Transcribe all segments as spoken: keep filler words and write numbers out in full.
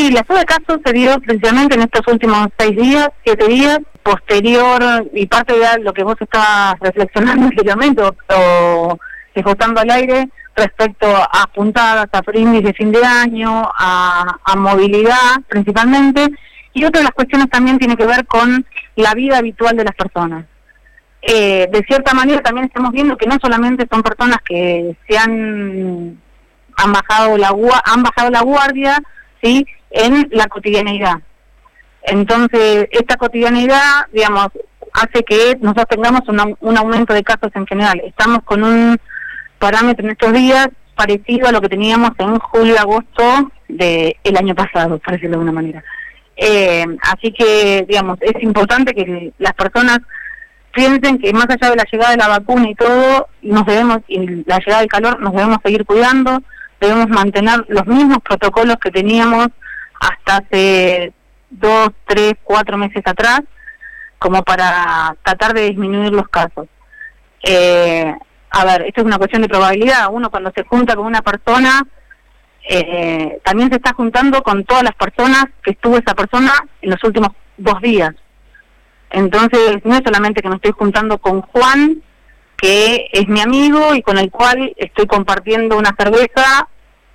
Sí, la suba de casos se dio principalmente en estos últimos seis días, siete días, posterior, y parte de lo que vos estabas reflexionando anteriormente o, o esbozando al aire respecto a puntadas, a brindis de fin de año, a, a movilidad principalmente, y otra de las cuestiones también tiene que ver con la vida habitual de las personas. Eh, de cierta manera también estamos viendo que no solamente son personas que se han, han bajado la han bajado la guardia, ¿sí?, en la cotidianeidad. Entonces, esta cotidianeidad, digamos, hace que nosotros tengamos una, un aumento de casos en general. Estamos con un parámetro en estos días parecido a lo que teníamos en julio, agosto del año pasado, por decirlo de alguna manera. Eh, así que, digamos, es importante que las personas piensen que más allá de la llegada de la vacuna y todo, nos debemos, y la llegada del calor, nos debemos seguir cuidando, debemos mantener los mismos protocolos que teníamos hasta hace dos, tres, cuatro meses atrás, como para tratar de disminuir los casos. Eh, a ver, esto es una cuestión de probabilidad. Uno cuando se junta con una persona, eh, también se está juntando con todas las personas que estuvo esa persona en los últimos dos días. Entonces, no es solamente que me estoy juntando con Juan, que es mi amigo y con el cual estoy compartiendo una cerveza,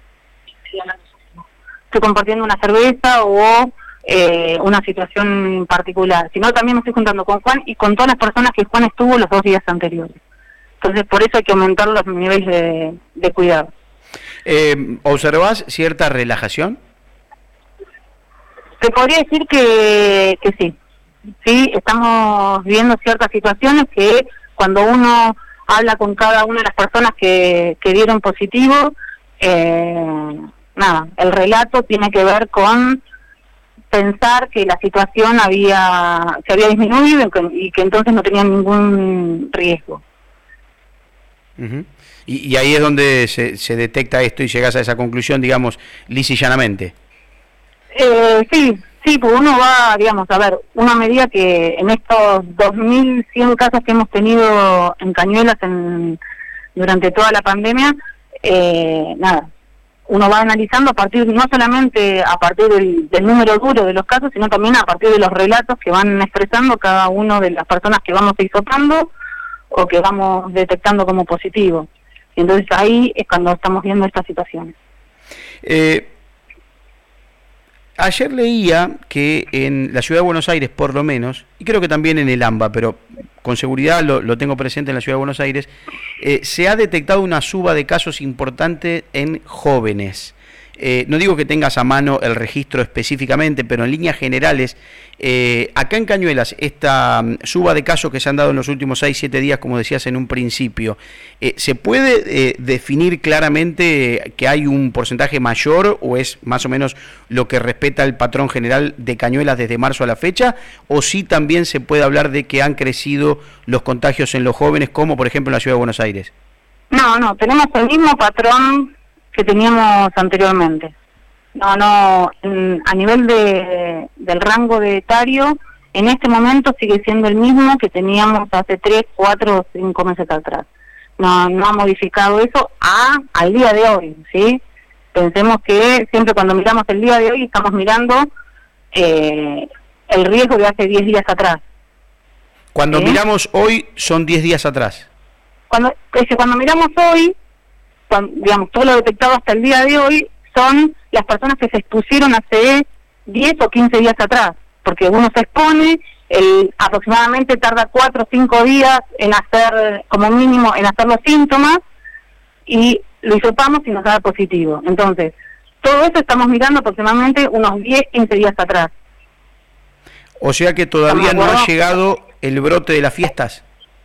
estoy compartiendo una cerveza o eh, una situación particular, sino también me estoy juntando con Juan y con todas las personas que Juan estuvo los dos días anteriores. Entonces, por eso hay que aumentar los niveles de, de cuidado. Eh, ¿Observás cierta relajación? Te podría decir que, que sí. Sí, estamos viendo ciertas situaciones que cuando uno habla con cada una de las personas que, que dieron positivo, eh, nada, el relato tiene que ver con pensar que la situación había se había disminuido y que, y que entonces no tenían ningún riesgo. Uh-huh. y, y ahí es donde se, se detecta esto y llegas a esa conclusión, digamos, lisa y llanamente. Eh, sí, sí, pues uno va, digamos, a ver, una medida que en estos dos mil cien casos que hemos tenido en Cañuelas en, durante toda la pandemia, eh, nada, uno va analizando a partir, no solamente a partir del, del número duro de los casos, sino también a partir de los relatos que van expresando cada uno de las personas que vamos hisopando o que vamos detectando como positivo. Y entonces ahí es cuando estamos viendo estas situaciones. Eh... Ayer leía que en la Ciudad de Buenos Aires, por lo menos, y creo que también en el AMBA, pero con seguridad lo, lo tengo presente en la Ciudad de Buenos Aires, eh, se ha detectado una suba de casos importante en jóvenes. Eh, no digo que tengas a mano el registro específicamente, pero en líneas generales, eh, acá en Cañuelas, esta um, suba de casos que se han dado en los últimos seis, siete días, como decías en un principio, eh, ¿se puede eh, definir claramente que hay un porcentaje mayor o es más o menos lo que respeta el patrón general de Cañuelas desde marzo a la fecha? ¿O sí también se puede hablar de que han crecido los contagios en los jóvenes, como por ejemplo en la Ciudad de Buenos Aires? No, no, tenemos el mismo patrón que teníamos anteriormente. No, no, en, a nivel de del rango de etario, en este momento sigue siendo el mismo que teníamos hace tres, cuatro o cinco meses atrás. No, no ha modificado eso a al día de hoy, ¿sí? Pensemos que siempre cuando miramos el día de hoy estamos mirando eh, el riesgo de hace diez días atrás. Cuando ¿sí? miramos hoy son diez días atrás. Cuando, es que cuando miramos hoy, cuando, digamos, todo lo detectado hasta el día de hoy son las personas que se expusieron hace diez o quince días atrás, porque uno se expone, el, aproximadamente tarda cuatro o cinco días en hacer, como mínimo, en hacer los síntomas, y lo hisopamos y nos da positivo. Entonces, todo eso estamos mirando aproximadamente unos diez, quince días atrás. O sea que todavía no ha llegado el brote de las fiestas.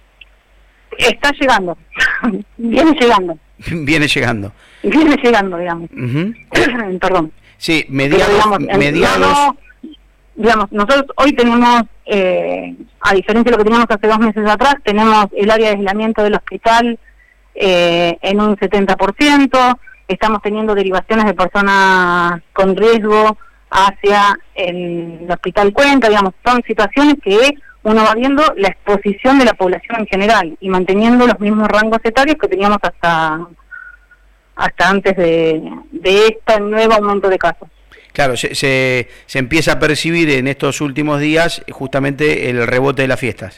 Está llegando, viene llegando. Viene llegando. Viene llegando, digamos. Uh-huh. Perdón. Sí, mediados... Pero, digamos, mediados... No, digamos, nosotros hoy tenemos, eh, a diferencia de lo que teníamos hace dos meses atrás, tenemos el área de aislamiento del hospital eh, en un setenta por ciento, estamos teniendo derivaciones de personas con riesgo hacia el, el hospital Cuenca, digamos, son situaciones que uno va viendo la exposición de la población en general y manteniendo los mismos rangos etarios que teníamos hasta hasta antes de, de este nuevo aumento de casos. Claro, se, se, se empieza a percibir en estos últimos días justamente el rebote de las fiestas.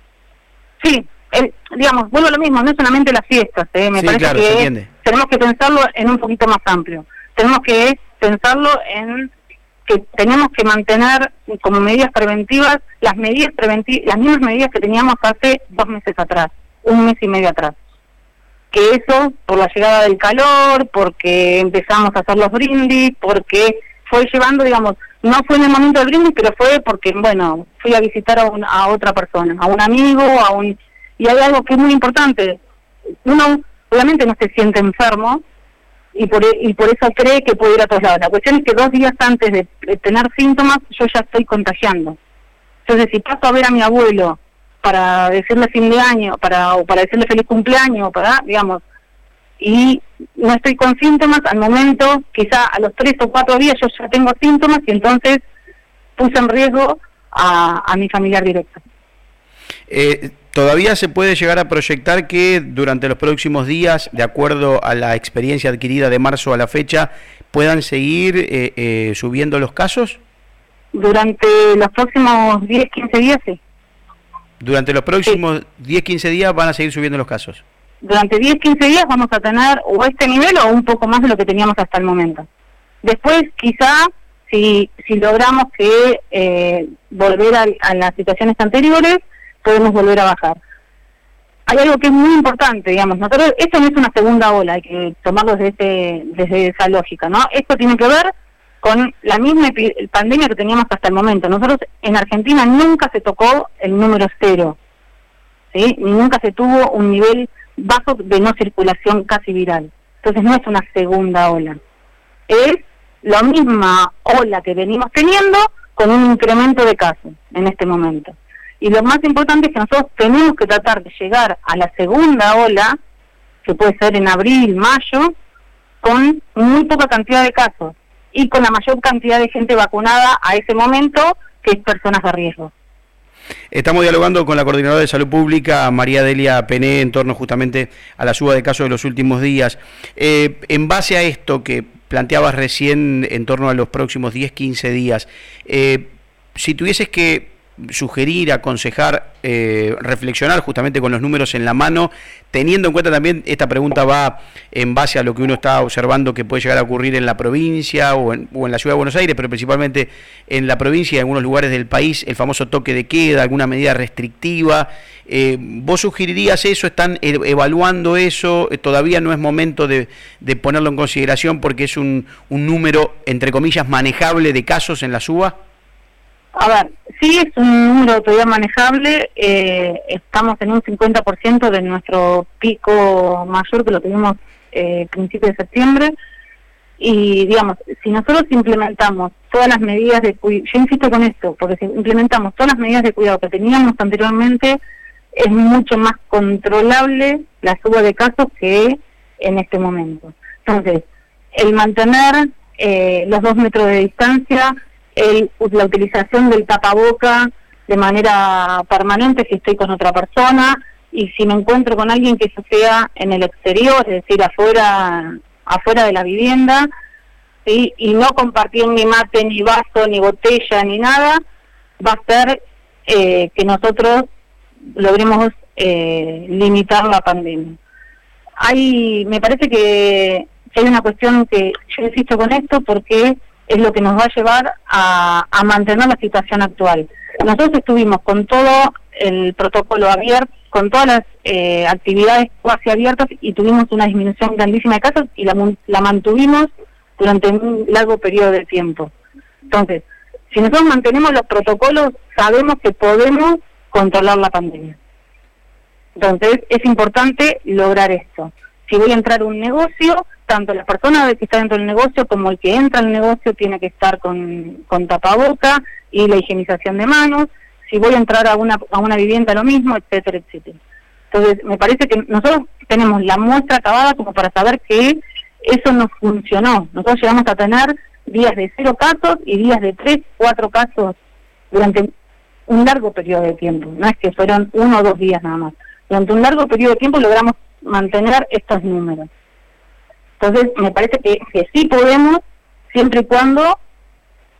Sí, el, digamos, vuelvo a lo mismo, no es solamente las fiestas, ¿eh? me sí, parece claro, que tenemos que pensarlo en un poquito más amplio. Tenemos que pensarlo en que tenemos que mantener como medidas preventivas las medidas preventivas, las mismas medidas que teníamos hace dos meses atrás, un mes y medio atrás. Que eso, por la llegada del calor, porque empezamos a hacer los brindis, porque fue llevando, digamos, no fue en el momento del brindis, pero fue porque, bueno, fui a visitar a, un, a otra persona, a un amigo, a un... Y hay algo que es muy importante. Uno, obviamente, no se siente enfermo, y por, y por eso cree que puede ir a todos lados. La cuestión es que dos días antes de, de tener síntomas, yo ya estoy contagiando. Entonces, si paso a ver a mi abuelo para decirle fin de año, para o para decirle feliz cumpleaños, para, digamos, y no estoy con síntomas, al momento, quizá a los tres o cuatro días yo ya tengo síntomas y entonces puse en riesgo a, a mi familiar directo. Eh, ¿Todavía se puede llegar a proyectar que durante los próximos días, de acuerdo a la experiencia adquirida de marzo a la fecha, puedan seguir eh, eh, subiendo los casos? Durante los próximos diez, quince días, sí. Durante los próximos sí. diez, quince días van a seguir subiendo los casos. Durante diez, quince días vamos a tener o este nivel o un poco más de lo que teníamos hasta el momento. Después, quizá, si si logramos que eh, volver a, a las situaciones anteriores, podemos volver a bajar. Hay algo que es muy importante, digamos, nosotros, esto no es una segunda ola, hay que tomarlo desde, ese, desde esa lógica, ¿no? Esto tiene que ver con la misma pandemia que teníamos hasta el momento. Nosotros en Argentina nunca se tocó el número cero, ¿sí? Ni nunca se tuvo un nivel bajo de no circulación casi viral. Entonces no es una segunda ola. Es la misma ola que venimos teniendo con un incremento de casos en este momento. Y lo más importante es que nosotros tenemos que tratar de llegar a la segunda ola, que puede ser en abril, mayo, con muy poca cantidad de casos y con la mayor cantidad de gente vacunada a ese momento, que es personas de riesgo. Estamos dialogando con la Coordinadora de Salud Pública, María Delia Pené, en torno justamente a la suba de casos de los últimos días. Eh, en base a esto que planteabas recién en torno a los próximos diez, quince días, eh, si tuvieses que sugerir, aconsejar, eh, reflexionar justamente con los números en la mano, teniendo en cuenta también, esta pregunta va en base a lo que uno está observando que puede llegar a ocurrir en la provincia o en, o en la ciudad de Buenos Aires, pero principalmente en la provincia y en algunos lugares del país, el famoso toque de queda, alguna medida restrictiva. Eh, ¿Vos sugerirías eso? ¿Están e- evaluando eso? ¿Todavía no es momento de, de ponerlo en consideración porque es un, un número, entre comillas, manejable de casos en la suba? A ver, sí es un número todavía manejable, eh, estamos en un cincuenta por ciento de nuestro pico mayor que lo tuvimos eh, principios de septiembre, y digamos, si nosotros implementamos todas las medidas de cuidado, yo insisto con esto, porque si implementamos todas las medidas de cuidado que teníamos anteriormente, es mucho más controlable la suba de casos que en este momento. Entonces, el mantener eh, los dos metros de distancia, El, la utilización del tapaboca de manera permanente si estoy con otra persona, y si me encuentro con alguien que sea en el exterior, es decir, afuera afuera de la vivienda, ¿sí? Y no compartir ni mate, ni vaso, ni botella, ni nada, va a ser eh, que nosotros logremos eh, limitar la pandemia. Hay, me parece que hay una cuestión que yo insisto con esto porque es lo que nos va a llevar a, a mantener la situación actual. Nosotros estuvimos con todo el protocolo abierto, con todas las eh, actividades casi abiertas, y tuvimos una disminución grandísima de casos y la, la mantuvimos durante un largo periodo de tiempo. Entonces, si nosotros mantenemos los protocolos, sabemos que podemos controlar la pandemia. Entonces, es importante lograr esto. Si voy a entrar a un negocio, tanto la persona que está dentro del negocio como el que entra al negocio tiene que estar con, con tapaboca y la higienización de manos. Si voy a entrar a una a una vivienda, lo mismo, etcétera, etcétera. Entonces, me parece que nosotros tenemos la muestra acabada como para saber que eso no funcionó. Nosotros llegamos a tener días de cero casos y días de tres, cuatro casos durante un largo periodo de tiempo. No es que fueron uno o dos días nada más. Durante un largo periodo de tiempo logramos mantener estos números. Entonces, me parece que, que sí podemos, siempre y cuando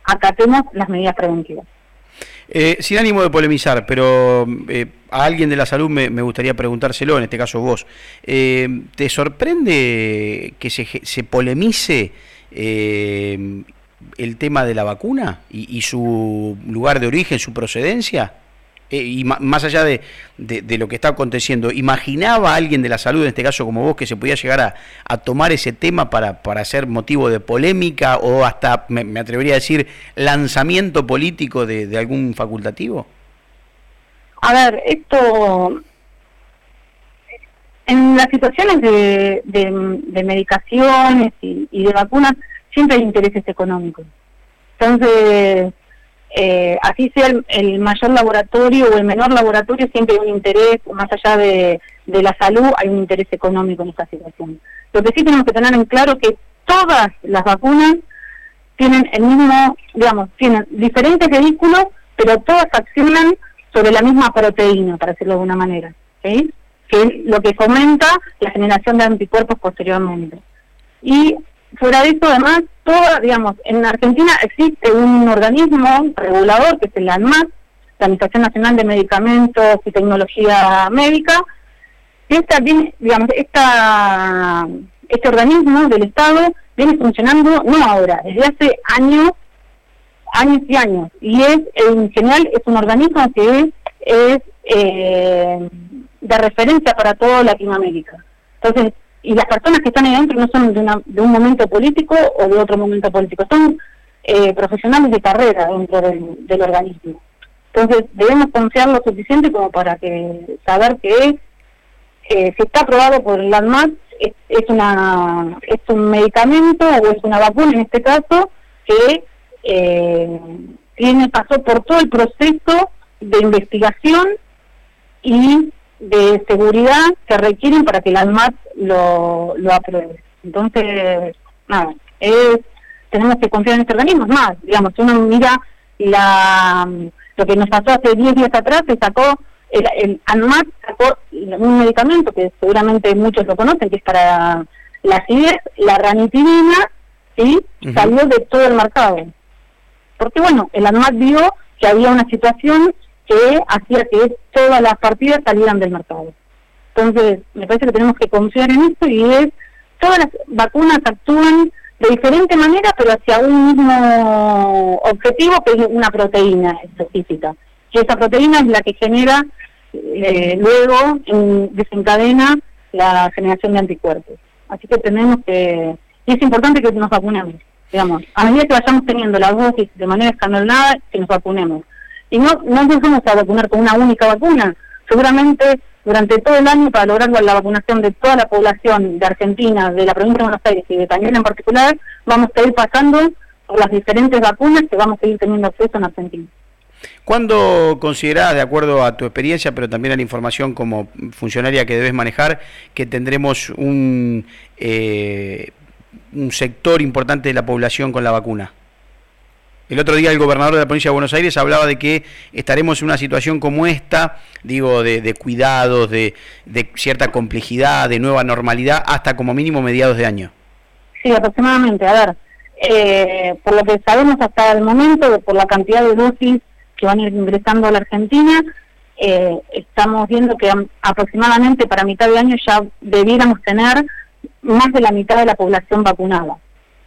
acatemos las medidas preventivas. Eh, sin ánimo de polemizar, pero eh, a alguien de la salud me, me gustaría preguntárselo, en este caso vos. Eh, ¿Te sorprende que se, se polemice eh, el tema de la vacuna y, y su lugar de origen, su procedencia? Eh, y ma, más allá de, de, de lo que está aconteciendo, ¿imaginaba alguien de la salud, en este caso como vos, que se podía llegar a, a tomar ese tema para, para ser motivo de polémica o hasta, me, me atrevería a decir, lanzamiento político de, de algún facultativo? A ver, esto, en las situaciones de, de, de medicaciones y, y de vacunas, siempre hay intereses económicos. Entonces, Eh, así sea el, el mayor laboratorio o el menor laboratorio, siempre hay un interés, más allá de, de la salud, hay un interés económico en esta situación. Lo que sí tenemos que tener en claro es que todas las vacunas tienen el mismo, digamos, tienen diferentes vehículos, pero todas accionan sobre la misma proteína, para decirlo de alguna manera, ¿sí? Que es lo que fomenta la generación de anticuerpos posteriormente. Y fuera de eso, además, toda, digamos, en Argentina existe un organismo regulador que es el ANMAT, la Administración Nacional de Medicamentos y Tecnología Médica, que esta, digamos, esta, este organismo del Estado viene funcionando no ahora, desde hace años, años y años, y es, en general, es un organismo que es, es eh, de referencia para toda Latinoamérica. Entonces, y las personas que están ahí dentro no son de, una, de un momento político o de otro momento político, son eh, profesionales de carrera dentro del, del organismo. Entonces debemos confiar lo suficiente como para que saber que eh, si está aprobado por el ANMAT, es, es, una, es un medicamento o es una vacuna en este caso que eh, tiene pasó por todo el proceso de investigación y de seguridad que requieren para que la ANMAT lo, lo apruebe. Entonces, nada, es, tenemos que confiar en este organismo. Es más, digamos, si uno mira la, lo que nos pasó hace diez días atrás, se sacó, el, el ANMAT sacó un medicamento que seguramente muchos lo conocen, que es para la acidez, la ranitidina, ¿sí? Uh-huh. Salió de todo el mercado. Porque bueno, el ANMAT vio que había una situación que hacía que todas las partidas salieran del mercado. Entonces, me parece que tenemos que confiar en esto y es, todas las vacunas actúan de diferente manera, pero hacia un mismo objetivo, que es una proteína específica. Y esa proteína es la que genera, eh, luego en, desencadena la generación de anticuerpos. Así que tenemos que, y es importante que nos vacunemos, digamos, a medida que vayamos teniendo la dosis de manera escalonada, que nos vacunemos. Y no, no nos vamos a vacunar con una única vacuna. Seguramente durante todo el año, para lograr la vacunación de toda la población de Argentina, de la provincia de Buenos Aires y de Cañuelas en particular, vamos a ir pasando por las diferentes vacunas que vamos a ir teniendo acceso en Argentina. ¿Cuándo considerás, de acuerdo a tu experiencia, pero también a la información como funcionaria que debes manejar, que tendremos un, eh, un sector importante de la población con la vacuna? El otro día el gobernador de la provincia de Buenos Aires hablaba de que estaremos en una situación como esta, digo, de, de cuidados, de, de cierta complejidad, de nueva normalidad, hasta como mínimo mediados de año. Sí, aproximadamente. A ver, eh, por lo que sabemos hasta el momento, por la cantidad de dosis que van a ir ingresando a la Argentina, eh, estamos viendo que aproximadamente para mitad de año ya debiéramos tener más de la mitad de la población vacunada.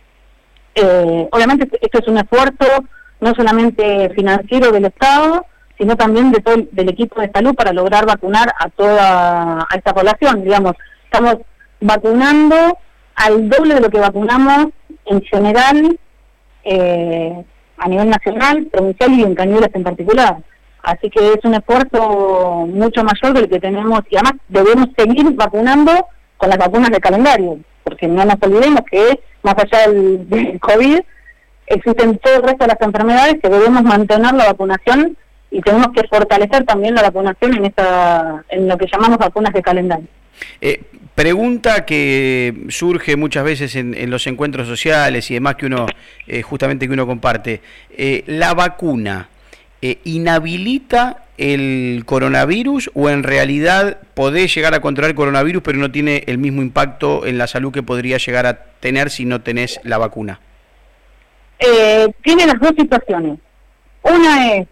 Eh, obviamente esto es un esfuerzo no solamente financiero del Estado, sino también de todo el, del equipo de salud para lograr vacunar a toda a esta población. Digamos, estamos vacunando al doble de lo que vacunamos en general eh, a nivel nacional, provincial y en Cañuelas en particular. Así que es un esfuerzo mucho mayor del que tenemos, y además debemos seguir vacunando con las vacunas de calendario, porque no nos olvidemos que más allá del, del COVID, existen todo el resto de las enfermedades que debemos mantener la vacunación y tenemos que fortalecer también la vacunación en esta, en lo que llamamos vacunas de calendario. Eh, pregunta que surge muchas veces en, en los encuentros sociales y demás que uno, eh, justamente que uno comparte. Eh, ¿La vacuna eh, inhabilita el coronavirus o en realidad podés llegar a controlar el coronavirus pero no tiene el mismo impacto en la salud que podría llegar a tener si no tenés la vacuna? eh, tiene las dos situaciones. Una es,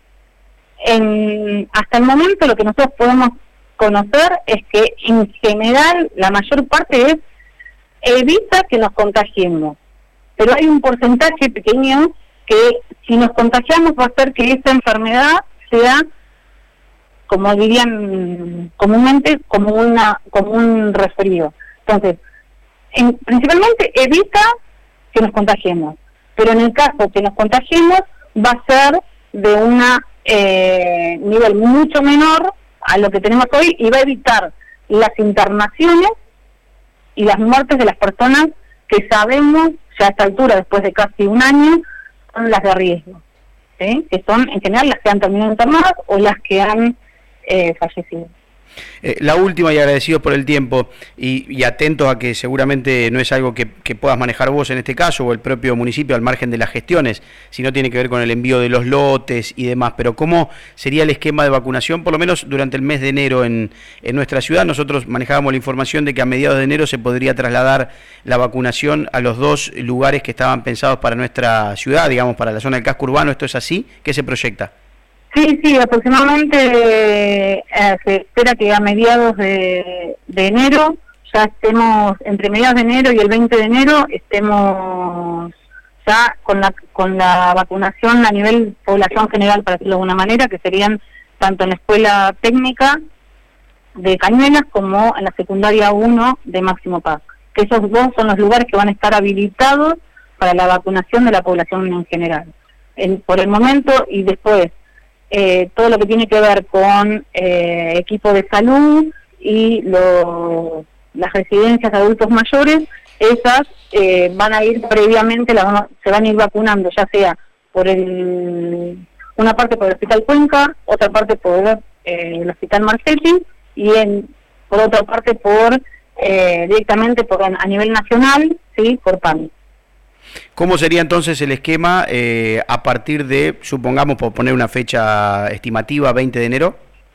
en, hasta el momento lo que nosotros podemos conocer es que en general la mayor parte es evita que nos contagiemos, pero hay un porcentaje pequeño que si nos contagiamos va a hacer que esta enfermedad sea, como dirían comúnmente, como una como un resfrío. Entonces, en, principalmente evita que nos contagiemos, pero en el caso que nos contagiemos va a ser de un eh, nivel mucho menor a lo que tenemos hoy y va a evitar las internaciones y las muertes de las personas que sabemos ya a esta altura, después de casi un año, son las de riesgo, ¿sí? Que son en general las que han terminado internadas o las que han eh, fallecido. Eh, la última, y agradecidos por el tiempo y, y atentos a que seguramente no es algo que, que puedas manejar vos en este caso o el propio municipio al margen de las gestiones, sino tiene que ver con el envío de los lotes y demás, pero ¿cómo sería el esquema de vacunación? Por lo menos durante el mes de enero en, en nuestra ciudad nosotros manejábamos la información de que a mediados de enero se podría trasladar la vacunación a los dos lugares que estaban pensados para nuestra ciudad, digamos para la zona del casco urbano. ¿Esto es así? ¿Qué se proyecta? Sí, sí, aproximadamente eh, se espera que a mediados de, de enero, ya estemos, entre mediados de enero y el veinte de enero, estemos ya con la con la vacunación a nivel población general, para decirlo de alguna manera, que serían tanto en la escuela técnica de Cañuelas como en la secundaria uno de Máximo Paz, que esos dos son los lugares que van a estar habilitados para la vacunación de la población en general. En, por el momento y después, Eh, todo lo que tiene que ver con eh, equipo de salud y lo, las residencias de adultos mayores, esas eh, van a ir previamente, la, se van a ir vacunando, ya sea por el, una parte por el Hospital Cuenca, otra parte por eh, el Hospital Marchetti y en, por otra parte por eh, directamente por a nivel nacional, sí, por P A M I. ¿Cómo sería entonces el esquema eh, a partir de, supongamos, por poner una fecha estimativa, veinte de enero?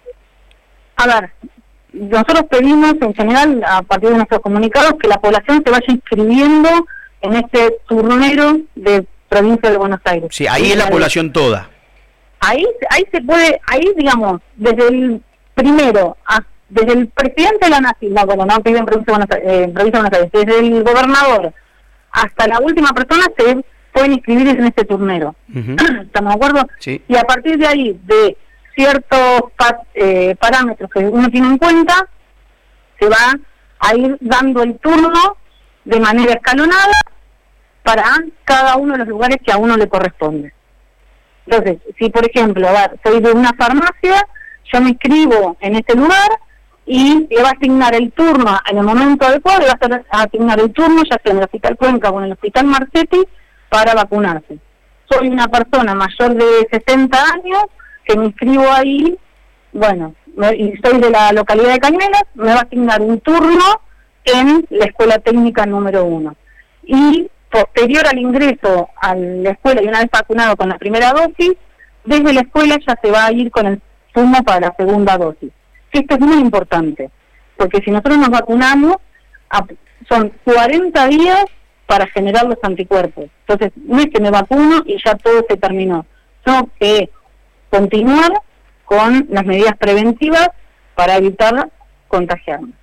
A ver, nosotros pedimos en general, a partir de nuestros comunicados, que la población se vaya inscribiendo en este turnero de provincia de Buenos Aires. Sí, ahí es la población toda. Ahí ahí se puede, ahí digamos, desde el primero, a, desde el presidente de la nación, no, bueno, no piden en provincia de Buenos Aires, eh, provincia de Buenos Aires, desde el gobernador hasta la última persona se pueden inscribir en este turnero. Uh-huh. ¿Estamos de acuerdo? Sí. Y a partir de ahí, de ciertos pa eh, parámetros que uno tiene en cuenta, se va a ir dando el turno de manera escalonada para cada uno de los lugares que a uno le corresponde. Entonces, si por ejemplo, a ver, soy de una farmacia, yo me inscribo en este lugar y le va a asignar el turno en el momento adecuado, le va a asignar el turno, ya sea en el Hospital Cuenca o en el Hospital Marchetti, para vacunarse. Soy una persona mayor de sesenta años, que me inscribo ahí, bueno, me, y soy de la localidad de Cañuelas, me va a asignar un turno en la escuela técnica número uno. Y posterior al ingreso a la escuela y una vez vacunado con la primera dosis, desde la escuela ya se va a ir con el turno para la segunda dosis. Esto es muy importante, porque si nosotros nos vacunamos, son cuarenta días para generar los anticuerpos. Entonces, no es que me vacuno y ya todo se terminó. Tengo que continuar con las medidas preventivas para evitar contagiarme.